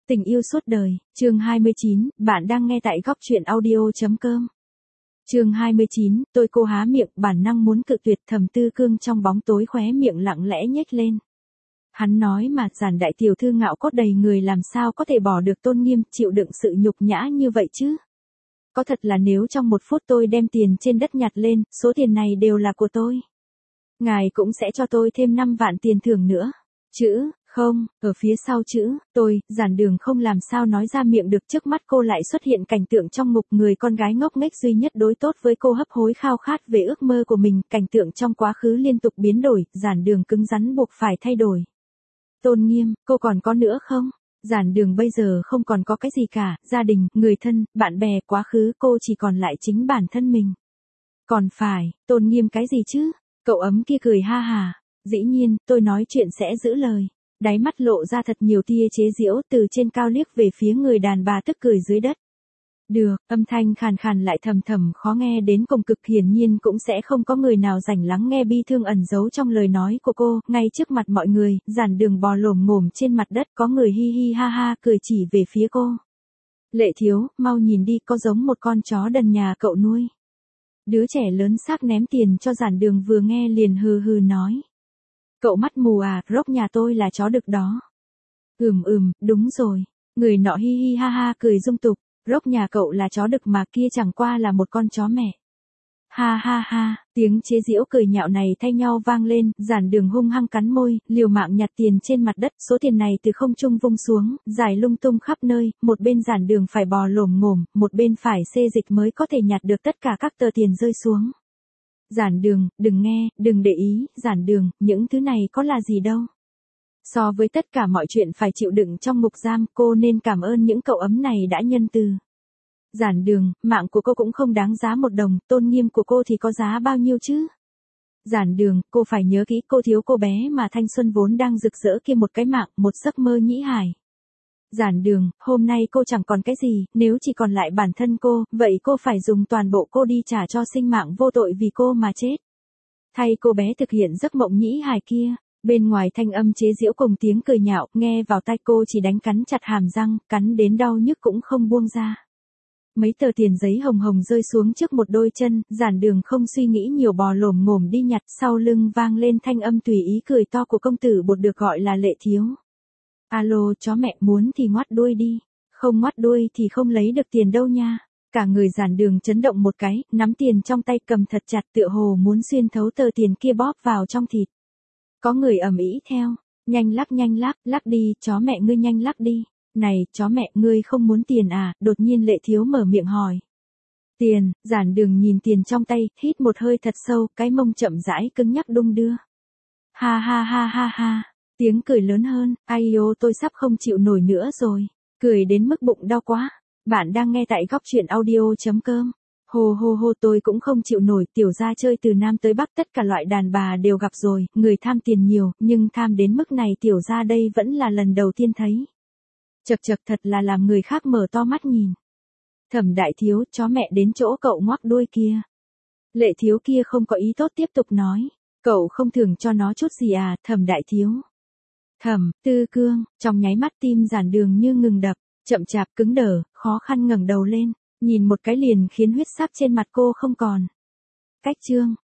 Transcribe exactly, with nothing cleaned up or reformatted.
Tình yêu suốt đời, chương hai mươi chín, bạn đang nghe tại góc truyện audio.com. Chương hai mươi chín, tôi cô há miệng, bản năng muốn cự tuyệt, Thẩm Tư Cương trong bóng tối khóe miệng lặng lẽ nhếch lên. Hắn nói mà, Giản đại tiểu thư ngạo cốt đầy người làm sao có thể bỏ được tôn nghiêm, chịu đựng sự nhục nhã như vậy chứ? Có thật là nếu trong một phút tôi đem tiền trên đất nhặt lên, số tiền này đều là của tôi. Ngài cũng sẽ cho tôi thêm năm vạn tiền thưởng nữa. Chữ, không, ở phía sau chữ, tôi, Giản Đường không làm sao nói ra miệng được, trước mắt cô lại xuất hiện cảnh tượng trong ngục người con gái ngốc nghếch duy nhất đối tốt với cô hấp hối khao khát về ước mơ của mình, cảnh tượng trong quá khứ liên tục biến đổi, Giản Đường cứng rắn buộc phải thay đổi. Tôn nghiêm, cô còn có nữa không? Giản Đường bây giờ không còn có cái gì cả, gia đình, người thân, bạn bè, quá khứ, cô chỉ còn lại chính bản thân mình. Còn phải, tôn nghiêm cái gì chứ? Cậu ấm kia cười ha hà. Dĩ nhiên, tôi nói chuyện sẽ giữ lời. Đáy mắt lộ ra thật nhiều tia chế giễu, từ trên cao liếc về phía người đàn bà tức cười dưới đất. Được, âm thanh khàn khàn lại thầm thầm khó nghe đến cùng cực, hiển nhiên cũng sẽ không có người nào rảnh lắng nghe bi thương ẩn giấu trong lời nói của cô, ngay trước mặt mọi người, Giản Đường bò lồm ngồm trên mặt đất, có người hi hi ha ha cười chỉ về phía cô. Lệ thiếu, mau nhìn đi, có giống một con chó đần nhà cậu nuôi. Đứa trẻ lớn xác ném tiền cho Giản Đường vừa nghe liền hừ hừ nói. Cậu mắt mù à, rốc nhà tôi là chó đực đó. Ừm ừm, đúng rồi. Người nọ hi hi ha ha cười dung tục, rốc nhà cậu là chó đực mà, kia chẳng qua là một con chó mẹ. Ha ha ha, tiếng chế giễu cười nhạo này thay nhau vang lên, Giản Đường hung hăng cắn môi, liều mạng nhặt tiền trên mặt đất, số tiền này từ không trung vung xuống, dài lung tung khắp nơi, một bên Giản Đường phải bò lồm ngồm, một bên phải xê dịch mới có thể nhặt được tất cả các tờ tiền rơi xuống. Giản Đường, đừng nghe, đừng để ý, Giản Đường, những thứ này có là gì đâu. So với tất cả mọi chuyện phải chịu đựng trong ngục giam, cô nên cảm ơn những cậu ấm này đã nhân từ. Giản Đường, mạng của cô cũng không đáng giá một đồng, tôn nghiêm của cô thì có giá bao nhiêu chứ? Giản Đường, cô phải nhớ kỹ, cô thiếu cô bé mà thanh xuân vốn đang rực rỡ kia một cái mạng, một giấc mơ nhĩ hài. Giản Đường, hôm nay cô chẳng còn cái gì, nếu chỉ còn lại bản thân cô, vậy cô phải dùng toàn bộ cô đi trả cho sinh mạng vô tội vì cô mà chết. Thay cô bé thực hiện giấc mộng nhĩ hài kia, bên ngoài thanh âm chế giễu cùng tiếng cười nhạo, nghe vào tai cô chỉ đánh cắn chặt hàm răng, cắn đến đau nhức cũng không buông ra. Mấy tờ tiền giấy hồng hồng rơi xuống trước một đôi chân, Giản Đường không suy nghĩ nhiều bò lồm ngồm đi nhặt, sau lưng vang lên thanh âm tùy ý cười to của công tử bột được gọi là Lệ Thiếu. Alo, chó mẹ, muốn thì ngoắt đuôi đi, không ngoắt đuôi thì không lấy được tiền đâu nha. Cả người Giản Đường chấn động một cái, nắm tiền trong tay cầm thật chặt tựa hồ muốn xuyên thấu tờ tiền kia bóp vào trong thịt. Có người ầm ĩ theo, nhanh lắc nhanh lắc, lắc đi, chó mẹ ngươi nhanh lắc đi. Này, chó mẹ, ngươi không muốn tiền à? Đột nhiên Lệ Thiếu mở miệng hỏi. Tiền, Giản Đường nhìn tiền trong tay, hít một hơi thật sâu, cái mông chậm rãi cứng nhắc đung đưa. Ha ha ha ha ha. Tiếng cười lớn hơn, ai ô tôi sắp không chịu nổi nữa rồi, cười đến mức bụng đau quá. Bạn đang nghe tại góc truyện audio.com. Hồ hồ hồ, tôi cũng không chịu nổi, tiểu gia chơi từ Nam tới Bắc tất cả loại đàn bà đều gặp rồi, người tham tiền nhiều, nhưng tham đến mức này tiểu gia đây vẫn là lần đầu tiên thấy. Chật chật, thật là làm người khác mở to mắt nhìn. Thẩm đại thiếu, chó mẹ đến chỗ cậu ngoắc đuôi kia. Lệ Thiếu kia không có ý tốt tiếp tục nói, cậu không thưởng cho nó chút gì à, Thẩm đại thiếu. Thẩm Tư Cương, trong nháy mắt tim Giản Đường như ngừng đập, chậm chạp cứng đờ, khó khăn ngẩng đầu lên, nhìn một cái liền khiến huyết sắc trên mặt cô không còn. Cách chương,